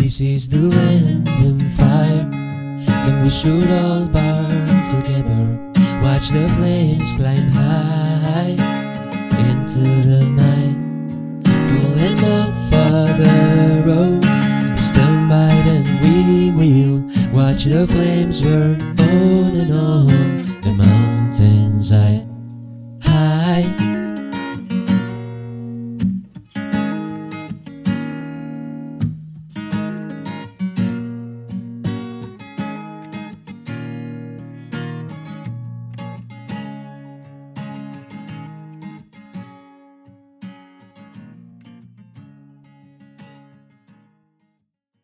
This is the random fire, and we should all burn together. Watch the flames climb high into the night. Going up further road, stand by and we will watch the flames burn on and on the mountainside.